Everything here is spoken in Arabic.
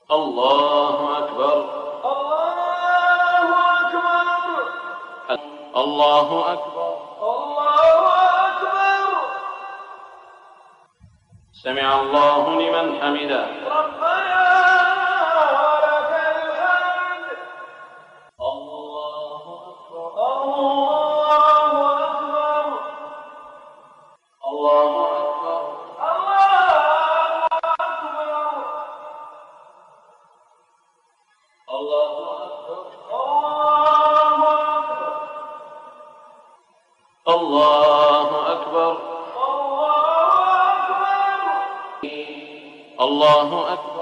الله أكبر. الله أكبر. الله أكبر. الله أكبر. سمع الله لمن حمده. ربنا لك الحمد. الله أكبر. الله أكبر. الله أكبر. الله أكبر. الله أكبر. الله أكبر. الله أكبر.